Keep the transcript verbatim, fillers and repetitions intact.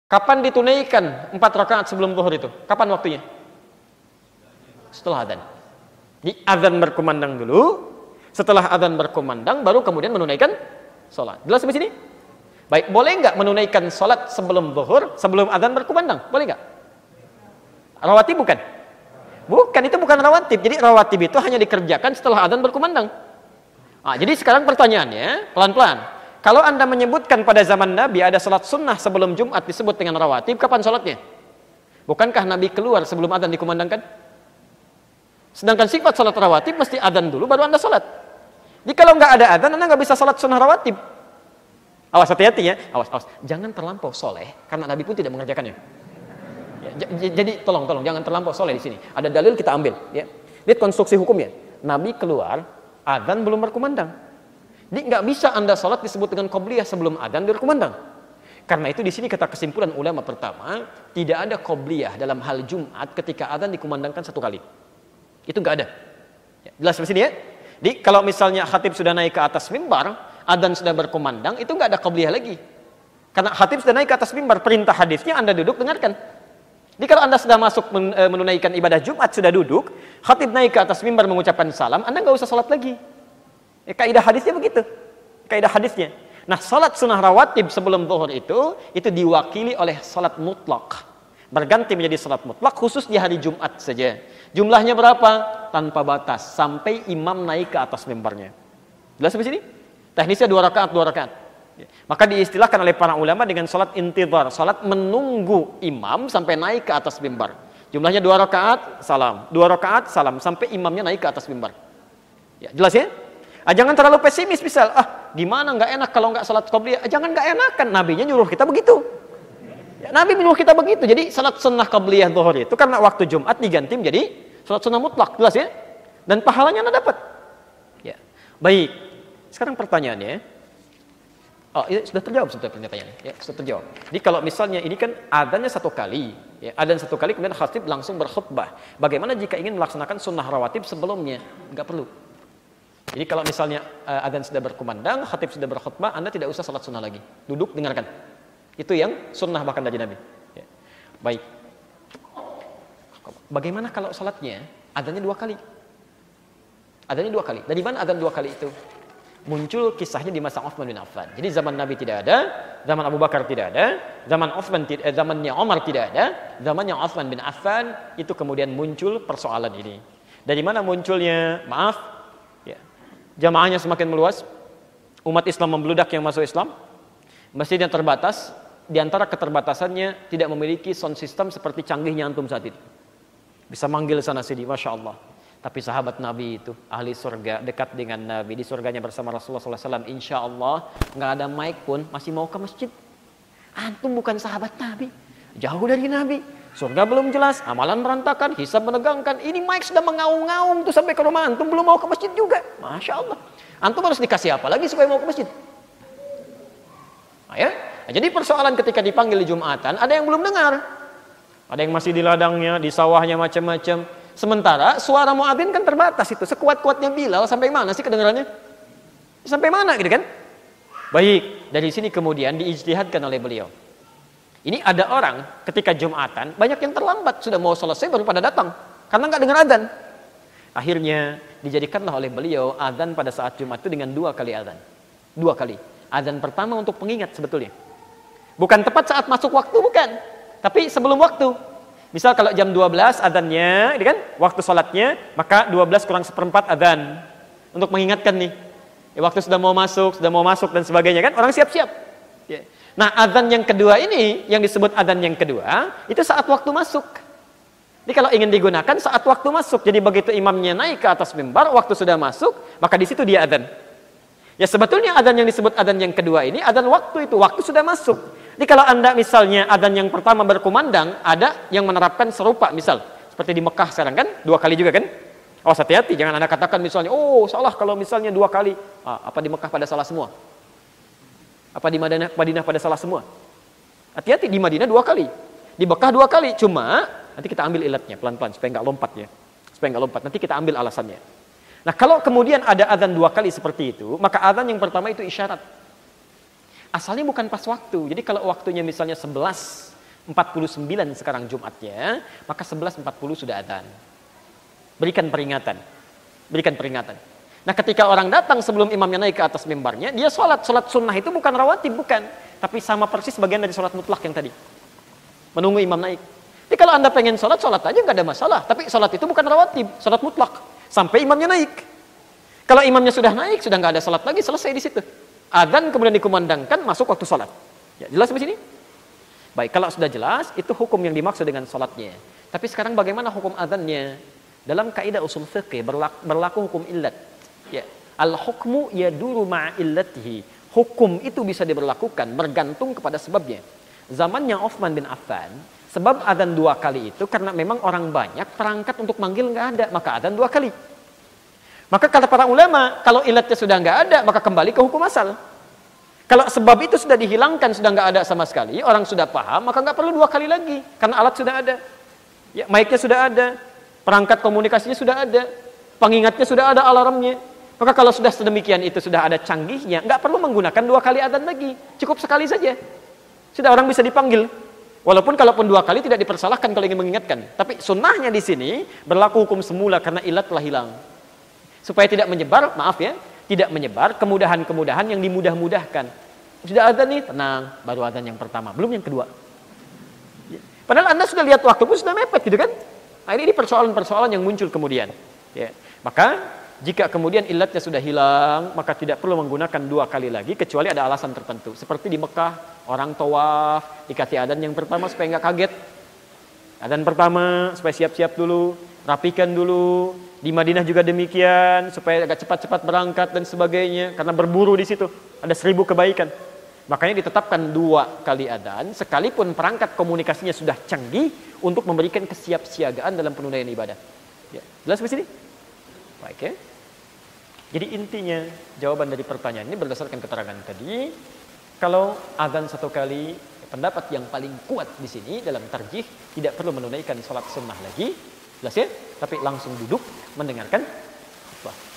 Kapan ditunaikan empat rakaat sebelum zuhur itu? Kapan waktunya? Setelah adzan. Di adzan berkumandang dulu, setelah adzan berkumandang baru kemudian menunaikan sholat. Jelas sampai sini? Baik, boleh nggak menunaikan sholat sebelum zuhur, sebelum adzan berkumandang? Boleh nggak? Rawatib bukan? Bukan, itu bukan rawatib. Jadi rawatib itu hanya dikerjakan setelah adzan berkumandang. Nah, jadi sekarang pertanyaannya, pelan-pelan. Kalau Anda menyebutkan pada zaman Nabi ada salat sunnah sebelum Jumat disebut dengan rawatib, kapan salatnya? Bukankah Nabi keluar sebelum adzan dikumandangkan? Sedangkan sifat salat rawatib mesti adzan dulu baru Anda salat. Jadi kalau nggak ada adzan Anda nggak bisa salat sunnah rawatib. Awas, hati-hati ya, awas, awas. Jangan terlampau soleh karena Nabi pun tidak mengerjakannya. Ya, jadi tolong, tolong jangan terlampau soleh di sini. Ada dalil kita ambil. Ya. Lihat konstruksi hukumnya. Nabi keluar, adzan belum berkumandang. Jadi nggak bisa Anda sholat disebut dengan qobliyah sebelum adzan berkumandang. Karena itu di sini kata kesimpulan ulama pertama, tidak ada qobliyah dalam hal Jumat ketika adzan dikumandangkan satu kali. Itu nggak ada. Ya, jelas di sini ya. Jadi kalau misalnya khatib sudah naik ke atas mimbar, adzan sudah berkumandang, itu nggak ada qobliyah lagi. Karena khatib sudah naik ke atas mimbar, perintah hadisnya Anda duduk dengarkan. Jadi kalau Anda sudah masuk menunaikan ibadah Jumat sudah duduk, khatib naik ke atas mimbar mengucapkan salam, Anda nggak usah sholat lagi. Ya, kaidah hadisnya begitu. Kaidah hadisnya. Nah, salat sunnah rawatib sebelum zuhur itu itu diwakili oleh salat mutlak. Berganti menjadi salat mutlak khusus di hari Jumat saja. Jumlahnya berapa? Tanpa batas sampai imam naik ke atas mimbarnya. Jelas sampai sini? Teknisnya dua rakaat, dua rakaat. Ya. Maka diistilahkan oleh para ulama dengan salat intidhar, salat menunggu imam sampai naik ke atas mimbar. Jumlahnya dua rakaat, salam. Dua rakaat, salam sampai imamnya naik ke atas mimbar. Ya, jelas ya? Ah, jangan terlalu pesimis misal, ah gimana nggak enak kalau nggak salat qobliyah? Ah, jangan nggak enakan, nabinya nyuruh kita begitu. Ya, Nabi menyuruh kita begitu. Jadi salat sunnah qobliyah zuhur itu karena waktu Jumat diganti menjadi salat sunnah mutlak, jelas ya? Dan pahalanya Anda dapat. Ya. Baik. Sekarang pertanyaannya, oh ini sudah terjawab sebetulnya pertanyaannya. Ya, sudah terjawab. Jadi kalau misalnya ini kan adzannya satu kali, ya, adzan satu kali kemudian khatib langsung berkhutbah. Bagaimana jika ingin melaksanakan sunnah rawatib sebelumnya? Nggak perlu. Jadi kalau misalnya uh, adzan sudah berkumandang, khatib sudah berkhutbah, Anda tidak usah salat sunnah lagi. Duduk, dengarkan. Itu yang sunnah bahkan dari Nabi. Ya. Baik. Bagaimana kalau salatnya adzannya dua kali? Adzannya dua kali. Dari mana adzan dua kali itu? Muncul kisahnya di masa Utsman bin Affan. Jadi zaman Nabi tidak ada, zaman Abu Bakar tidak ada, zaman Utsman eh, zamannya Umar tidak ada, zamannya Utsman bin Affan itu kemudian muncul persoalan ini. Dari mana munculnya? Maaf. Jamaahnya semakin meluas, umat Islam membludak yang masuk Islam, masjidnya terbatas, di antara keterbatasannya tidak memiliki sound system seperti canggihnya antum saat ini. Bisa manggil sana sini, Masya Allah. Tapi sahabat Nabi itu, ahli surga, dekat dengan Nabi, di surganya bersama Rasulullah shallallahu alaihi wasallam, insya Allah, nggak ada mic pun, masih mau ke masjid. Antum bukan sahabat Nabi, jauh dari Nabi. Surga belum jelas, amalan berantakan, hisab menegangkan. Ini mic sudah mengaung-ngaung tuh sampai ke rumah antum belum mau ke masjid juga. Masya Allah. Antum harus dikasih apa lagi supaya mau ke masjid? Nah, ya? Nah, jadi persoalan ketika dipanggil di Jumatan, ada yang belum dengar. Ada yang masih di ladangnya, di sawahnya macam-macam. Sementara suara muadzin kan terbatas itu. Sekuat-kuatnya Bilal sampai mana sih kedengarannya? Sampai mana gitu kan? Baik, dari sini kemudian diijtihadkan oleh beliau. Ini ada orang ketika Jumatan banyak yang terlambat, sudah mau selesai baru pada datang karena nggak dengar adzan. Akhirnya dijadikanlah oleh beliau adzan pada saat Jumat itu dengan dua kali adzan. Dua kali. Adzan pertama untuk pengingat sebetulnya. Bukan tepat saat masuk waktu, bukan. Tapi sebelum waktu. Misal kalau jam dua belas adzannya, kan? Waktu sholatnya, maka dua belas kurang seperempat adzan. Untuk mengingatkan nih. Ya, waktu sudah mau masuk, sudah mau masuk dan sebagainya kan, orang siap-siap. Ya. Nah, adzan yang kedua ini, yang disebut adzan yang kedua, itu saat waktu masuk. Jadi kalau ingin digunakan saat waktu masuk, jadi begitu imamnya naik ke atas mimbar, waktu sudah masuk, maka di situ dia adzan. Ya sebetulnya adzan yang disebut adzan yang kedua ini, adzan waktu itu, waktu sudah masuk. Jadi kalau Anda misalnya adzan yang pertama berkumandang, ada yang menerapkan serupa, misal seperti di Mekah sekarang kan, dua kali juga kan? Oh, hati-hati, jangan Anda katakan misalnya, oh salah kalau misalnya dua kali. Ah, apa di Mekah pada salah semua? Apa di Madinah, Madinah pada salah semua? Hati-hati, di Madinah dua kali, di Mekah dua kali. Cuma nanti kita ambil ilatnya pelan-pelan supaya nggak lompat ya, supaya nggak lompat. Nanti kita ambil alasannya. Nah, kalau kemudian ada adzan dua kali seperti itu, maka adzan yang pertama itu isyarat. Asalnya bukan pas waktu. Jadi kalau waktunya misalnya sebelas empat puluh sembilan sekarang Jumatnya, maka sebelas empat puluh sudah adzan. Berikan peringatan. Berikan peringatan. Nah, ketika orang datang sebelum imamnya naik ke atas mimbarnya, dia sholat. Sholat sunnah itu bukan rawatib, bukan. Tapi sama persis bagian dari sholat mutlak yang tadi. Menunggu imam naik. Jadi kalau Anda pengen sholat, sholat aja nggak ada masalah. Tapi sholat itu bukan rawatib, sholat mutlak. Sampai imamnya naik. Kalau imamnya sudah naik, sudah nggak ada sholat lagi, selesai di situ. Adzan kemudian dikumandangkan, masuk waktu sholat. Ya, jelas di sini? Baik, kalau sudah jelas, itu hukum yang dimaksud dengan sholatnya. Tapi sekarang bagaimana hukum adzannya? Dalam kaidah usul fiqih berlaku, berlaku hukum illat. Ya, al-hukmu yaduru ma'illatihi. Hukum itu bisa diberlakukan bergantung kepada sebabnya. Zamannya Utsman bin Affan, sebab adzan dua kali itu karena memang orang banyak, perangkat untuk manggil nggak ada, maka adzan dua kali. Maka kata para ulama, kalau ilatnya sudah nggak ada, maka kembali ke hukum asal. Kalau sebab itu sudah dihilangkan, sudah nggak ada sama sekali, orang sudah paham, maka nggak perlu dua kali lagi, karena alat sudah ada. Ya, mic-nya sudah ada, perangkat komunikasinya sudah ada, pengingatnya sudah ada, alarmnya. Maka kalau sudah sedemikian itu sudah ada canggihnya, nggak perlu menggunakan dua kali adzan lagi, cukup sekali saja. Sudah orang bisa dipanggil. Walaupun kalaupun dua kali tidak dipersalahkan kalau ingin mengingatkan. Tapi sunnahnya di sini berlaku hukum semula karena ilat telah hilang. Supaya tidak menyebar, maaf ya, tidak menyebar kemudahan-kemudahan yang dimudah-mudahkan. Sudah adzan nih, tenang, baru adzan yang pertama, belum yang kedua. Padahal Anda sudah lihat waktu pun sudah mepet gitu kan? Nah, ini persoalan-persoalan yang muncul kemudian. Ya. Maka jika kemudian ilatnya sudah hilang, maka tidak perlu menggunakan dua kali lagi kecuali ada alasan tertentu. Seperti di Mekah, orang tawaf dikasih adzan yang pertama supaya nggak kaget. Adzan pertama supaya siap-siap dulu, rapikan dulu. Di Madinah juga demikian, supaya agak cepat-cepat berangkat dan sebagainya, karena berburu di situ ada seribu kebaikan. Makanya ditetapkan dua kali adzan, sekalipun perangkat komunikasinya sudah canggih untuk memberikan kesiapsiagaan dalam penunaian ibadah. Ya, jelas di sini? Baik ya. Jadi intinya jawaban dari pertanyaan ini berdasarkan keterangan tadi, kalau adzan satu kali, pendapat yang paling kuat di sini dalam tarjih tidak perlu menunaikan sholat sunnah lagi. Jelas ya? Tapi langsung duduk mendengarkan khutbah.